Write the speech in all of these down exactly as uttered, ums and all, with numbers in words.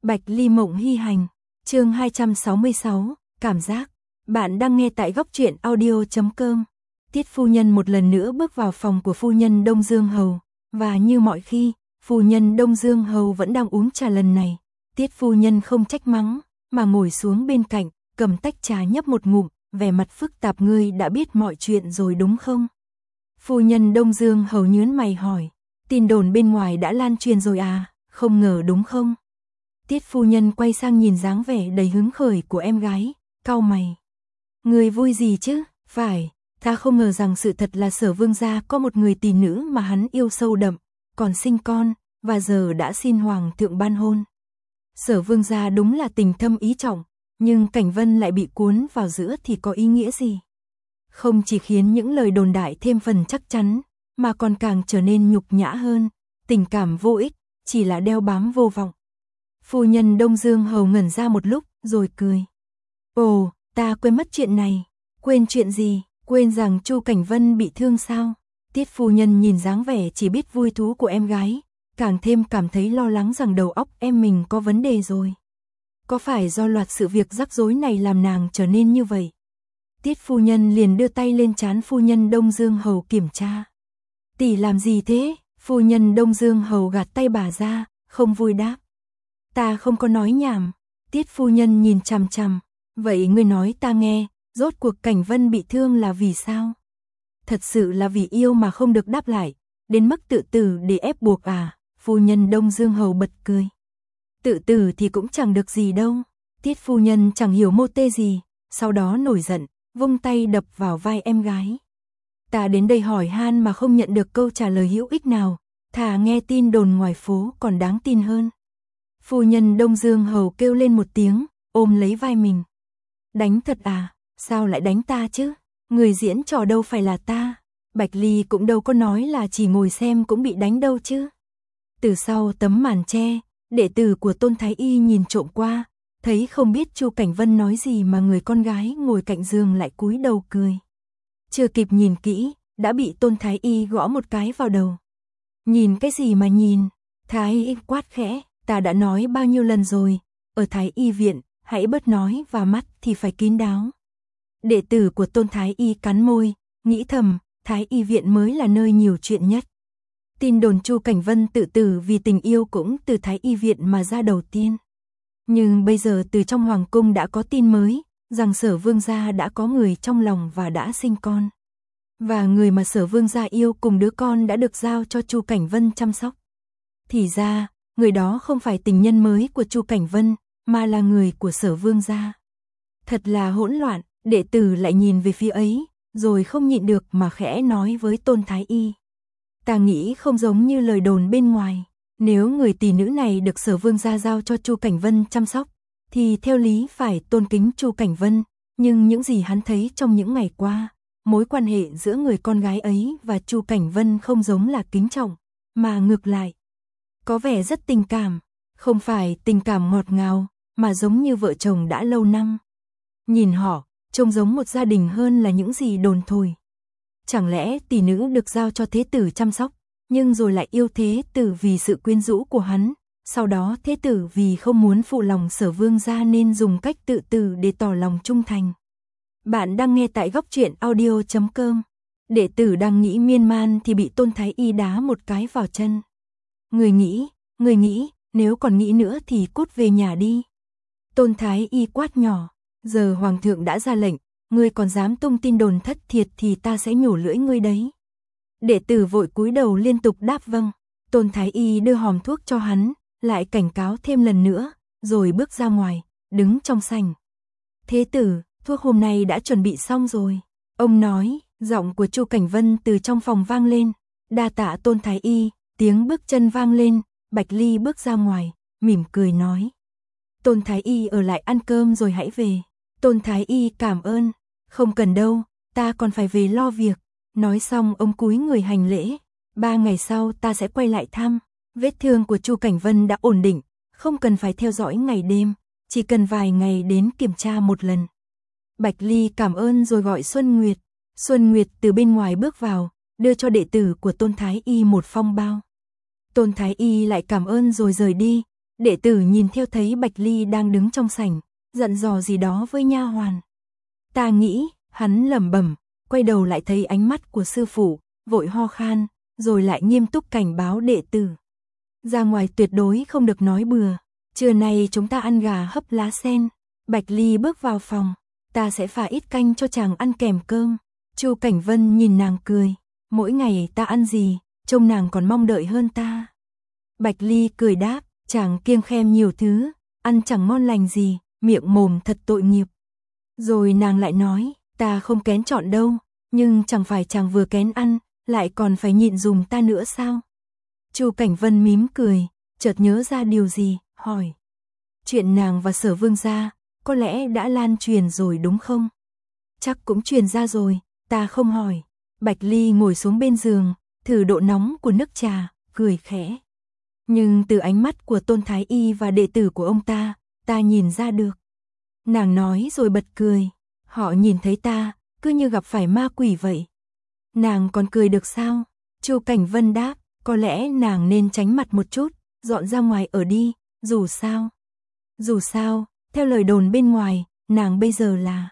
Bạch Ly Mộng Hy Hành, chương hai trăm sáu mươi sáu, cảm giác. Bạn đang nghe tại góc truyện audio chấm com. Tiết phu nhân một lần nữa bước vào phòng của phu nhân Đông Dương Hầu, và như mọi khi, phu nhân Đông Dương Hầu vẫn đang uống trà lần này. Tiết phu nhân không trách mắng, mà ngồi xuống bên cạnh, cầm tách trà nhấp một ngụm, vẻ mặt phức tạp. Ngươi đã biết mọi chuyện rồi đúng không? Phu nhân Đông Dương Hầu nhướng mày hỏi, tin đồn bên ngoài đã lan truyền rồi à, không ngờ đúng không? Tiết phu nhân quay sang nhìn dáng vẻ đầy hứng khởi của em gái, cau mày. Người vui gì chứ? Phải, ta không ngờ rằng sự thật là Sở Vương gia có một người tỷ nữ mà hắn yêu sâu đậm, còn sinh con, và giờ đã xin hoàng thượng ban hôn. Sở Vương gia đúng là tình thâm ý trọng, nhưng Cảnh Vân lại bị cuốn vào giữa thì có ý nghĩa gì? Không chỉ khiến những lời đồn đại thêm phần chắc chắn, mà còn càng trở nên nhục nhã hơn, tình cảm vô ích, chỉ là đeo bám vô vọng. Phu nhân Đông Dương Hầu ngẩn ra một lúc, rồi cười. Ồ, ta quên mất chuyện này. Quên chuyện gì? Quên rằng Chu Cảnh Vân bị thương sao? Tiết phu nhân nhìn dáng vẻ chỉ biết vui thú của em gái, càng thêm cảm thấy lo lắng rằng đầu óc em mình có vấn đề rồi. Có phải do loạt sự việc rắc rối này làm nàng trở nên như vậy? Tiết phu nhân liền đưa tay lên trán phu nhân Đông Dương Hầu kiểm tra. Tỷ làm gì thế? Phu nhân Đông Dương Hầu gạt tay bà ra, không vui đáp. Ta không có nói nhảm. Tiết phu nhân nhìn chằm chằm. Vậy ngươi nói ta nghe, rốt cuộc Cảnh Vân bị thương là vì sao? Thật sự là vì yêu mà không được đáp lại, đến mức tự tử để ép buộc à? Phu nhân Đông Dương Hầu bật cười. Tự tử thì cũng chẳng được gì đâu. Tiết phu nhân chẳng hiểu mô tê gì, sau đó nổi giận, vung tay đập vào vai em gái. Ta đến đây hỏi han mà không nhận được câu trả lời hữu ích nào, thà nghe tin đồn ngoài phố còn đáng tin hơn. Phu nhân Đông Dương Hầu kêu lên một tiếng, ôm lấy vai mình. Đánh thật à? Sao lại đánh ta chứ? Người diễn trò đâu phải là ta. Bạch Ly cũng đâu có nói là chỉ ngồi xem cũng bị đánh đâu chứ. Từ sau tấm màn che, đệ tử của Tôn Thái Y nhìn trộm qua, thấy không biết Chu Cảnh Vân nói gì mà người con gái ngồi cạnh giường lại cúi đầu cười. Chưa kịp nhìn kỹ, đã bị Tôn Thái Y gõ một cái vào đầu. Nhìn cái gì mà nhìn? Thái Y quát khẽ, ta đã nói bao nhiêu lần rồi, ở Thái Y viện, hãy bớt nói và mắt thì phải kín đáo. Đệ tử của Tôn Thái Y cắn môi, nghĩ thầm, Thái Y viện mới là nơi nhiều chuyện nhất. Tin đồn Chu Cảnh Vân tự tử vì tình yêu cũng từ Thái Y viện mà ra đầu tiên. Nhưng bây giờ từ trong hoàng cung đã có tin mới, rằng Sở Vương gia đã có người trong lòng và đã sinh con. Và người mà Sở Vương gia yêu cùng đứa con đã được giao cho Chu Cảnh Vân chăm sóc. Thì ra, người đó không phải tình nhân mới của Chu Cảnh Vân, mà là người của Sở Vương gia. Thật là hỗn loạn, đệ tử lại nhìn về phía ấy, rồi không nhịn được mà khẽ nói với Tôn Thái Y. Ta nghĩ không giống như lời đồn bên ngoài, nếu người tỷ nữ này được Sở Vương gia giao cho Chu Cảnh Vân chăm sóc, thì theo lý phải tôn kính Chu Cảnh Vân, nhưng những gì hắn thấy trong những ngày qua, mối quan hệ giữa người con gái ấy và Chu Cảnh Vân không giống là kính trọng, mà ngược lại. Có vẻ rất tình cảm, không phải tình cảm ngọt ngào, mà giống như vợ chồng đã lâu năm. Nhìn họ, trông giống một gia đình hơn là những gì đồn thổi. Chẳng lẽ tỷ nữ được giao cho thế tử chăm sóc, nhưng rồi lại yêu thế tử vì sự quyến rũ của hắn, sau đó thế tử vì không muốn phụ lòng Sở Vương gia nên dùng cách tự tử để tỏ lòng trung thành. Bạn đang nghe tại góc truyện audio chấm com. Đệ tử đang nghĩ miên man thì bị Tôn Thái Y đá một cái vào chân. Người nghĩ, người nghĩ, nếu còn nghĩ nữa thì cút về nhà đi. Tôn Thái Y quát nhỏ, giờ hoàng thượng đã ra lệnh, ngươi còn dám tung tin đồn thất thiệt thì ta sẽ nhổ lưỡi ngươi đấy. Đệ tử vội cúi đầu liên tục đáp vâng. Tôn Thái Y đưa hòm thuốc cho hắn, lại cảnh cáo thêm lần nữa, rồi bước ra ngoài, đứng trong sảnh. Thế tử, thuốc hôm nay đã chuẩn bị xong rồi. Ông nói, giọng của Chu Cảnh Vân từ trong phòng vang lên. Đa tạ Tôn Thái Y. Tiếng bước chân vang lên, Bạch Ly bước ra ngoài, mỉm cười nói. Tôn Thái Y ở lại ăn cơm rồi hãy về. Tôn Thái Y cảm ơn. Không cần đâu, ta còn phải về lo việc. Nói xong ông cúi người hành lễ. Ba ngày sau ta sẽ quay lại thăm. Vết thương của Chu Cảnh Vân đã ổn định, không cần phải theo dõi ngày đêm, chỉ cần vài ngày đến kiểm tra một lần. Bạch Ly cảm ơn rồi gọi Xuân Nguyệt. Xuân Nguyệt từ bên ngoài bước vào, đưa cho đệ tử của Tôn Thái Y một phong bao. Tôn Thái Y lại cảm ơn rồi rời đi, Đệ tử nhìn theo thấy Bạch Ly đang đứng trong sảnh, dặn dò gì đó với nha hoàn. Ta nghĩ, hắn lẩm bẩm, quay đầu lại thấy ánh mắt của sư phụ, vội ho khan, rồi lại nghiêm túc cảnh báo đệ tử. Ra ngoài tuyệt đối không được nói bừa, trưa nay chúng ta ăn gà hấp lá sen. Bạch Ly bước vào phòng, ta sẽ pha ít canh cho chàng ăn kèm cơm. Chu Cảnh Vân nhìn nàng cười, mỗi ngày ta ăn gì, trông nàng còn mong đợi hơn ta. Bạch Ly cười đáp, chàng kiêng khem nhiều thứ, ăn chẳng ngon lành gì, miệng mồm thật tội nghiệp. Rồi nàng lại nói, ta không kén chọn đâu, nhưng chẳng phải chàng vừa kén ăn, lại còn phải nhịn dùm ta nữa sao? Chu Cảnh Vân mím cười, chợt nhớ ra điều gì, hỏi. Chuyện nàng và Sở Vương gia, có lẽ đã lan truyền rồi đúng không? Chắc cũng truyền ra rồi, ta không hỏi. Bạch Ly ngồi xuống bên giường, thử độ nóng của nước trà, cười khẽ. Nhưng từ ánh mắt của Tôn Thái Y và đệ tử của ông ta, ta nhìn ra được. Nàng nói rồi bật cười, họ nhìn thấy ta, cứ như gặp phải ma quỷ vậy. Nàng còn cười được sao? Chu Cảnh Vân đáp, có lẽ nàng nên tránh mặt một chút, dọn ra ngoài ở đi, dù sao. Dù sao, theo lời đồn bên ngoài, nàng bây giờ là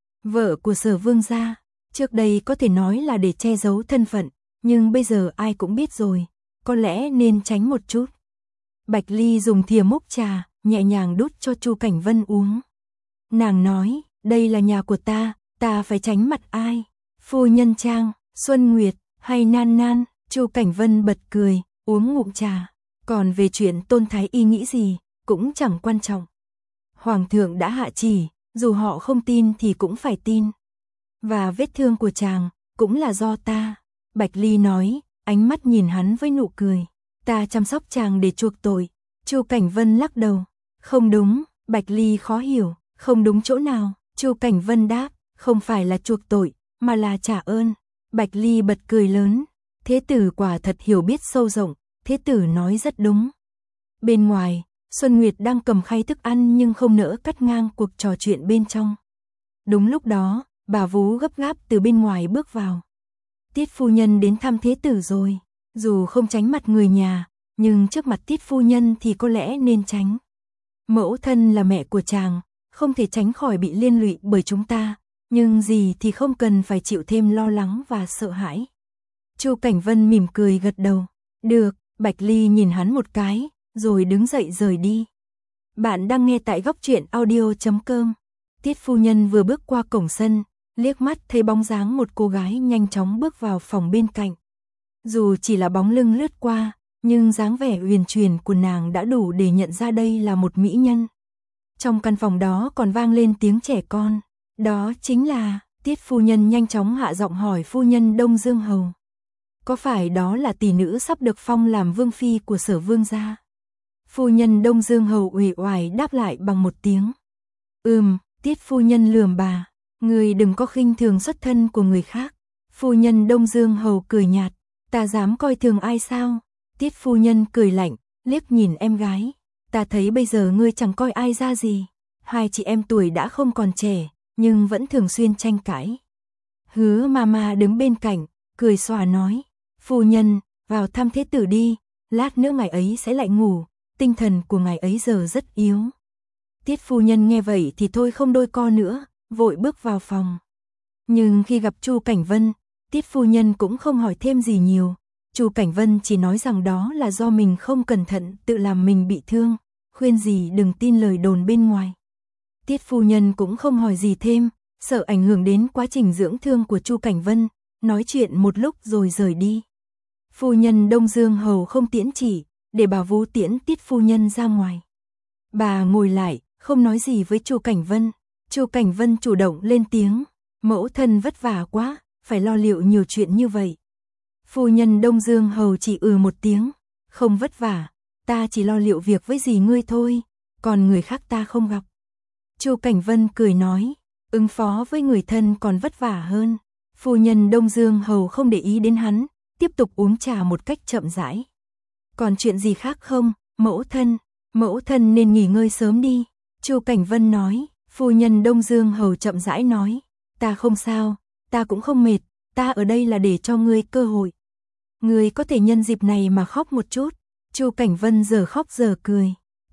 vợ của Sở Vương gia. Trước đây có thể nói là để che giấu thân phận, nhưng bây giờ ai cũng biết rồi, có lẽ nên tránh một chút. Bạch Ly dùng thìa múc trà, nhẹ nhàng đút cho Chu Cảnh Vân uống. Nàng nói, đây là nhà của ta, ta phải tránh mặt ai? Phu nhân Trang, Xuân Nguyệt, hay Nan Nan? Chu Cảnh Vân bật cười, uống ngụm trà. Còn về chuyện Tôn Thái Y nghĩ gì, cũng chẳng quan trọng. Hoàng thượng đã hạ chỉ, dù họ không tin thì cũng phải tin. Và vết thương của chàng, cũng là do ta. Bạch Ly nói, ánh mắt nhìn hắn với nụ cười. Ta chăm sóc chàng để chuộc tội. Chu Cảnh Vân lắc đầu. Không đúng, Bạch Ly khó hiểu. Không đúng chỗ nào? Chu Cảnh Vân đáp, không phải là chuộc tội, mà là trả ơn. Bạch Ly bật cười lớn. Thế tử quả thật hiểu biết sâu rộng, thế tử nói rất đúng. Bên ngoài, Xuân Nguyệt đang cầm khay thức ăn nhưng không nỡ cắt ngang cuộc trò chuyện bên trong. Đúng lúc đó, bà Vú gấp gáp từ bên ngoài bước vào. Tiết phu nhân đến thăm thế tử rồi, dù không tránh mặt người nhà, nhưng trước mặt Tiết phu nhân thì có lẽ nên tránh. Mẫu thân là mẹ của chàng, không thể tránh khỏi bị liên lụy bởi chúng ta, nhưng gì thì không cần phải chịu thêm lo lắng và sợ hãi. Chu Cảnh Vân mỉm cười gật đầu. Được, Bạch Ly nhìn hắn một cái, rồi đứng dậy rời đi. Bạn đang nghe tại góc truyện audio chấm com. Tiết phu nhân vừa bước qua cổng sân, liếc mắt thấy bóng dáng một cô gái nhanh chóng bước vào phòng bên cạnh. Dù chỉ là bóng lưng lướt qua, nhưng dáng vẻ uyển chuyển của nàng đã đủ để nhận ra đây là một mỹ nhân. Trong căn phòng đó còn vang lên tiếng trẻ con. Đó chính là, Tiết phu nhân nhanh chóng hạ giọng hỏi phu nhân Đông Dương Hầu. Có phải đó là tỷ nữ sắp được phong làm vương phi của Sở Vương gia? Phu nhân Đông Dương Hầu uể oải đáp lại bằng một tiếng. Ừm, Tiết phu nhân lườm bà. Người đừng có khinh thường xuất thân của người khác. Phu nhân Đông Dương Hầu cười nhạt. Ta dám coi thường ai sao? Tiết phu nhân cười lạnh, liếc nhìn em gái. Ta thấy bây giờ ngươi chẳng coi ai ra gì. Hai chị em tuổi đã không còn trẻ, nhưng vẫn thường xuyên tranh cãi. Hứa Mama đứng bên cạnh, cười xòa nói. Phu nhân, vào thăm thế tử đi, lát nữa ngày ấy sẽ lại ngủ, tinh thần của ngày ấy giờ rất yếu. Tiết phu nhân nghe vậy thì thôi không đôi co nữa, vội bước vào phòng. Nhưng khi gặp Chu Cảnh Vân, Tiết phu nhân cũng không hỏi thêm gì nhiều. Chu Cảnh Vân chỉ nói rằng đó là do mình không cẩn thận tự làm mình bị thương, khuyên gì đừng tin lời đồn bên ngoài. Tiết phu nhân cũng không hỏi gì thêm, sợ ảnh hưởng đến quá trình dưỡng thương của Chu Cảnh Vân, nói chuyện một lúc rồi rời đi. Phu nhân Đông Dương Hầu không tiễn chỉ, để bà Vú tiễn Tiết phu nhân ra ngoài. Bà ngồi lại, không nói gì với Chu Cảnh Vân. Chu Cảnh Vân chủ động lên tiếng, mẫu thân vất vả quá, phải lo liệu nhiều chuyện như vậy. Phu nhân Đông Dương Hầu chỉ ừ một tiếng, không vất vả, ta chỉ lo liệu việc với dì ngươi thôi, còn người khác ta không gặp. Chu Cảnh Vân cười nói, ứng phó với người thân còn vất vả hơn. Phu nhân Đông Dương Hầu không để ý đến hắn, tiếp tục uống trà một cách chậm rãi. Còn chuyện gì khác không, mẫu thân, mẫu thân nên nghỉ ngơi sớm đi. Chu Cảnh Vân nói. Phu nhân Đông Dương Hầu chậm rãi nói, ta không sao, ta cũng không mệt, ta ở đây là để cho ngươi cơ hội. Ngươi có thể nhân dịp này mà khóc một chút. Chu Cảnh Vân giờ khóc giờ cười,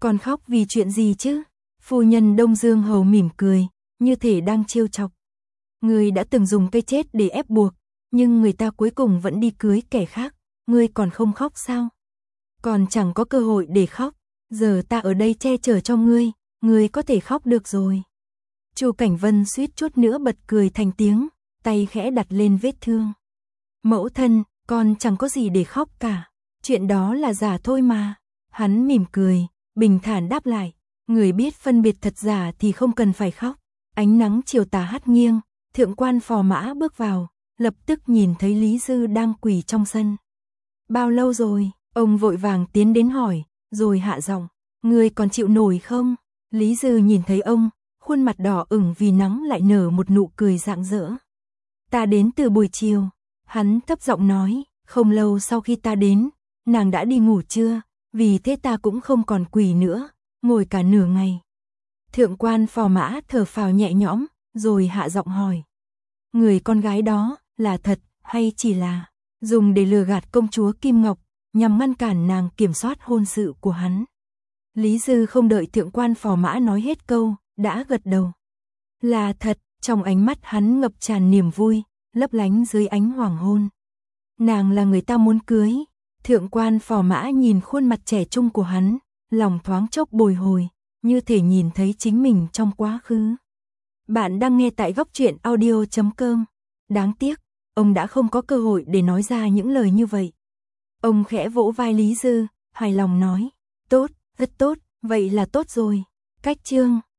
Còn khóc vì chuyện gì chứ? Phu nhân Đông Dương Hầu mỉm cười, như thể đang trêu chọc. Ngươi đã từng dùng cái chết để ép buộc, nhưng người ta cuối cùng vẫn đi cưới kẻ khác, ngươi còn không khóc sao? Còn chẳng có cơ hội để khóc, giờ ta ở đây che chở cho ngươi, ngươi có thể khóc được rồi. Chu Cảnh Vân suýt chút nữa bật cười thành tiếng, tay khẽ đặt lên vết thương. Mẫu thân, con chẳng có gì để khóc cả, chuyện đó là giả thôi mà. Hắn mỉm cười, bình thản đáp lại, người biết phân biệt thật giả thì không cần phải khóc. Ánh nắng chiều tà hắt nghiêng, thượng quan Phò Mã bước vào, lập tức nhìn thấy Lý Dư đang quỳ trong sân. Bao lâu rồi? Ông vội vàng tiến đến hỏi, rồi hạ giọng, ngươi còn chịu nổi không? Lý Dư nhìn thấy ông, khuôn mặt đỏ ửng vì nắng lại nở một nụ cười rạng rỡ. Ta đến từ buổi chiều, hắn thấp giọng nói, không lâu sau khi ta đến, nàng đã đi ngủ trưa, vì thế ta cũng không còn quỳ nữa, ngồi cả nửa ngày. Thượng quan Phò Mã thở phào nhẹ nhõm, rồi hạ giọng hỏi. Người con gái đó, là thật, hay chỉ là dùng để lừa gạt công chúa Kim Ngọc, nhằm ngăn cản nàng kiểm soát hôn sự của hắn? Lý Dư không đợi thượng quan Phò Mã nói hết câu, đã gật đầu. Là thật, trong ánh mắt hắn ngập tràn niềm vui, lấp lánh dưới ánh hoàng hôn. Nàng là người ta muốn cưới. Thượng quan Phò Mã nhìn khuôn mặt trẻ trung của hắn, lòng thoáng chốc bồi hồi, như thể nhìn thấy chính mình trong quá khứ. Bạn đang nghe tại góc truyện audio chấm com. Đáng tiếc, ông đã không có cơ hội để nói ra những lời như vậy. Ông khẽ vỗ vai Lý Dư, hài lòng nói, tốt, rất tốt, vậy là tốt rồi. Cách chương